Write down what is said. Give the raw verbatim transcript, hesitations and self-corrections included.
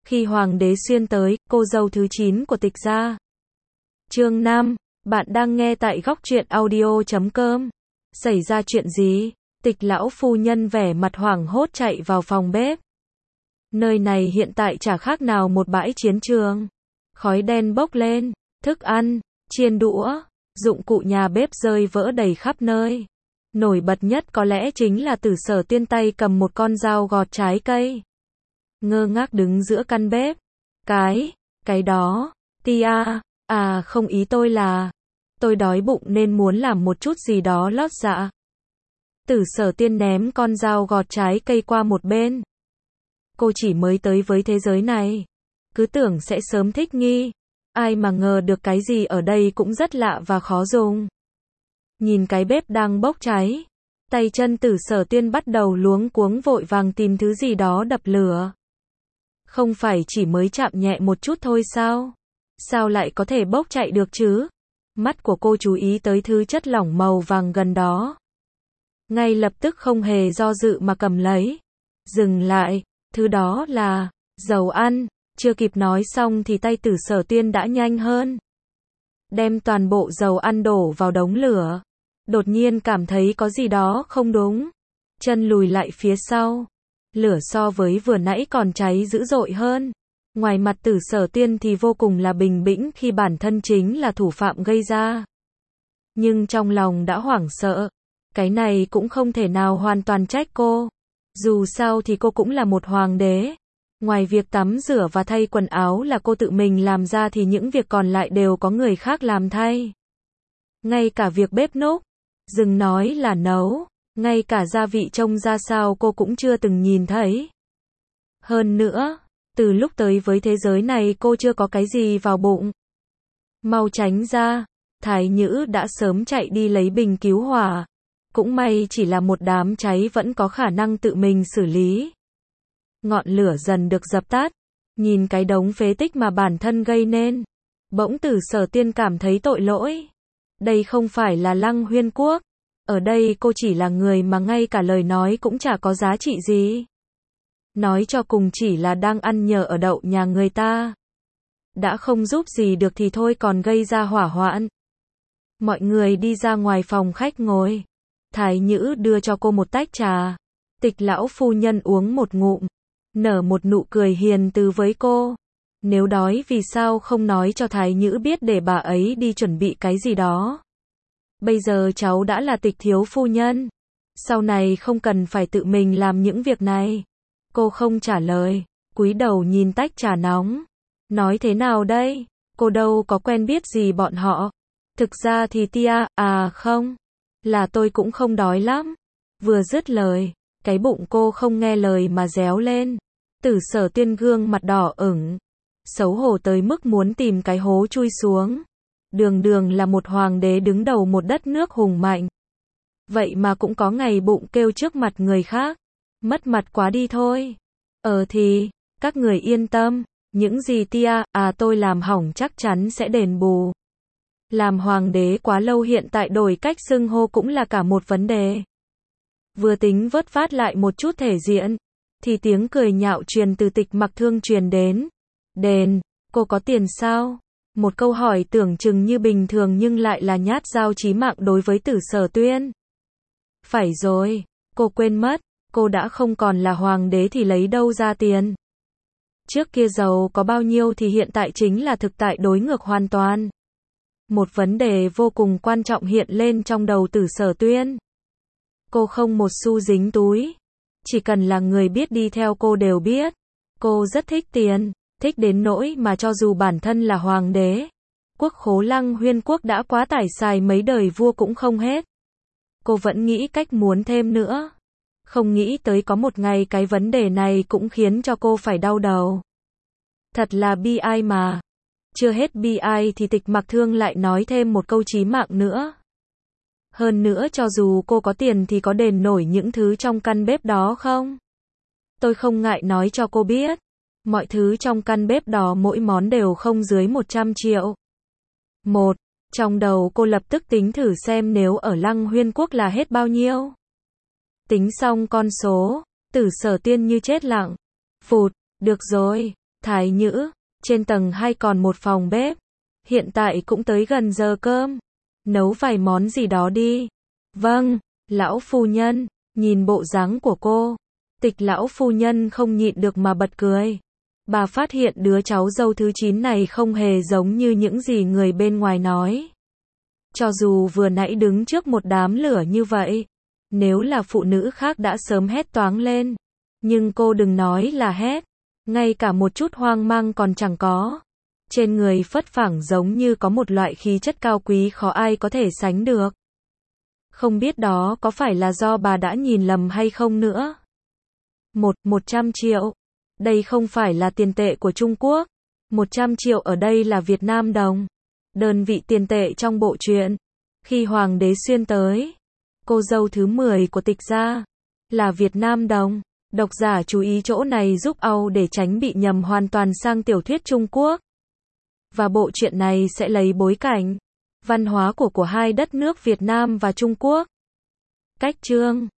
Khi hoàng đế xuyên tới, cô dâu thứ chín của Tịch gia. Chương năm, bạn đang nghe tại góc truyện audio chấm com. Xảy ra chuyện gì? Tịch lão phu nhân vẻ mặt hoảng hốt chạy vào phòng bếp. Nơi này hiện tại chả khác nào một bãi chiến trường. Khói đen bốc lên, thức ăn, chiên đũa, dụng cụ nhà bếp rơi vỡ đầy khắp nơi. Nổi bật nhất có lẽ chính là Tử Sở Tiên tay cầm một con dao gọt trái cây. Ngơ ngác đứng giữa căn bếp. Cái, cái đó, tia, à không ý tôi là, tôi đói bụng nên muốn làm một chút gì đó lót dạ. Tử Sở Tiên ném con dao gọt trái cây qua một bên. Cô chỉ mới tới với thế giới này, cứ tưởng sẽ sớm thích nghi. Ai mà ngờ được cái gì ở đây cũng rất lạ và khó dùng. Nhìn cái bếp đang bốc cháy, tay chân Tử Sở Tiên bắt đầu luống cuống vội vàng tìm thứ gì đó đập lửa. Không phải chỉ mới chạm nhẹ một chút thôi sao? Sao lại có thể bốc chạy được chứ? Mắt của cô chú ý tới thứ chất lỏng màu vàng gần đó. Ngay lập tức không hề do dự mà cầm lấy. Dừng lại, thứ đó là dầu ăn. Chưa kịp nói xong thì tay Tử Sở Tiên đã nhanh hơn. Đem toàn bộ dầu ăn đổ vào đống lửa. Đột nhiên cảm thấy có gì đó không đúng. Chân lùi lại phía sau. Lửa so với vừa nãy còn cháy dữ dội hơn. Ngoài mặt Tử Sở Tiên thì vô cùng là bình bĩnh khi bản thân chính là thủ phạm gây ra. Nhưng trong lòng đã hoảng sợ. Cái này cũng không thể nào hoàn toàn trách cô. Dù sao thì cô cũng là một hoàng đế. Ngoài việc tắm rửa và thay quần áo là cô tự mình làm ra thì những việc còn lại đều có người khác làm thay. Ngay cả việc bếp núc, đừng nói là nấu, ngay cả gia vị trông ra sao cô cũng chưa từng nhìn thấy. Hơn nữa, từ lúc tới với thế giới này cô chưa có cái gì vào bụng. Mau tránh ra, Thái Nhữ đã sớm chạy đi lấy bình cứu hỏa. Cũng may chỉ là một đám cháy vẫn có khả năng tự mình xử lý. Ngọn lửa dần được dập tắt, nhìn cái đống phế tích mà bản thân gây nên. Bỗng Tử Sở Tiên cảm thấy tội lỗi. Đây không phải là Lăng Huyên Quốc. Ở đây cô chỉ là người mà ngay cả lời nói cũng chả có giá trị gì. Nói cho cùng chỉ là đang ăn nhờ ở đậu nhà người ta. Đã không giúp gì được thì thôi còn gây ra hỏa hoạn. Mọi người đi ra ngoài phòng khách ngồi. Thái Nhữ đưa cho cô một tách trà. Tịch lão phu nhân uống một ngụm. Nở một nụ cười hiền từ với cô. Nếu đói vì sao không nói cho Thái Nhữ biết để bà ấy đi chuẩn bị cái gì đó. Bây giờ cháu đã là Tịch thiếu phu nhân. Sau này không cần phải tự mình làm những việc này. Cô không trả lời, cúi đầu nhìn tách trà nóng. Nói thế nào đây? Cô đâu có quen biết gì bọn họ. Thực ra thì tia, à không. Là tôi cũng không đói lắm. Vừa dứt lời, cái bụng cô không nghe lời mà réo lên. Tử Sở Tiên gương mặt đỏ ửng. Xấu hổ tới mức muốn tìm cái hố chui xuống. Đường đường là một hoàng đế đứng đầu một đất nước hùng mạnh. Vậy mà cũng có ngày bụng kêu trước mặt người khác. Mất mặt quá đi thôi. Ờ thì, các người yên tâm. Những gì tia, à tôi làm hỏng chắc chắn sẽ đền bù. Làm hoàng đế quá lâu hiện tại đổi cách xưng hô cũng là cả một vấn đề. Vừa tính vớt vát lại một chút thể diện. Thì tiếng cười nhạo truyền từ Tịch Mặc Thương truyền đến. Đền, cô có tiền sao? Một câu hỏi tưởng chừng như bình thường nhưng lại là nhát dao chí mạng đối với Tử Sở Tiên. Phải rồi, cô quên mất, cô đã không còn là hoàng đế thì lấy đâu ra tiền. Trước kia giàu có bao nhiêu thì hiện tại chính là thực tại đối ngược hoàn toàn. Một vấn đề vô cùng quan trọng hiện lên trong đầu Tử Sở Tiên. Cô không một xu dính túi. Chỉ cần là người biết đi theo cô đều biết. Cô rất thích tiền, thích đến nỗi mà cho dù bản thân là hoàng đế, quốc khố Lăng Huyên Quốc đã quá tải xài mấy đời vua cũng không hết. Cô vẫn nghĩ cách muốn thêm nữa. Không nghĩ tới có một ngày cái vấn đề này cũng khiến cho cô phải đau đầu. Thật là bi ai mà. Chưa hết bi ai thì Tịch Mặc Thương lại nói thêm một câu chí mạng nữa. Hơn nữa cho dù cô có tiền thì có đền nổi những thứ trong căn bếp đó không? Tôi không ngại nói cho cô biết. Mọi thứ trong căn bếp đó mỗi món đều không dưới một trăm triệu. Một, trong đầu cô lập tức tính thử xem nếu ở Lăng Huyên Quốc là hết bao nhiêu. Tính xong con số, Tử Sở Tiên như chết lặng. Phụt, được rồi, Thái Nhữ, trên tầng hai còn một phòng bếp. Hiện tại cũng tới gần giờ cơm. Nấu vài món gì đó đi. Vâng, lão phu nhân. Nhìn bộ dáng của cô, Tịch lão phu nhân không nhịn được mà bật cười. Bà phát hiện đứa cháu dâu thứ chín này không hề giống như những gì người bên ngoài nói. Cho dù vừa nãy đứng trước một đám lửa như vậy, nếu là phụ nữ khác đã sớm hét toáng lên. Nhưng cô đừng nói là hét, ngay cả một chút hoang mang còn chẳng có. Trên người phất phẳng giống như có một loại khí chất cao quý khó ai có thể sánh được. Không biết đó có phải là do bà đã nhìn lầm hay không nữa. Một, một trăm triệu. Đây không phải là tiền tệ của Trung Quốc. Một trăm triệu ở đây là Việt Nam đồng. Đơn vị tiền tệ trong bộ truyện. Khi Hoàng đế Xuyên tới, cô dâu thứ mười của Tịch gia là Việt Nam đồng. Độc giả chú ý chỗ này giúp Âu để tránh bị nhầm hoàn toàn sang tiểu thuyết Trung Quốc. Và bộ truyện này sẽ lấy bối cảnh văn hóa của của hai đất nước Việt Nam và Trung Quốc. Cách chương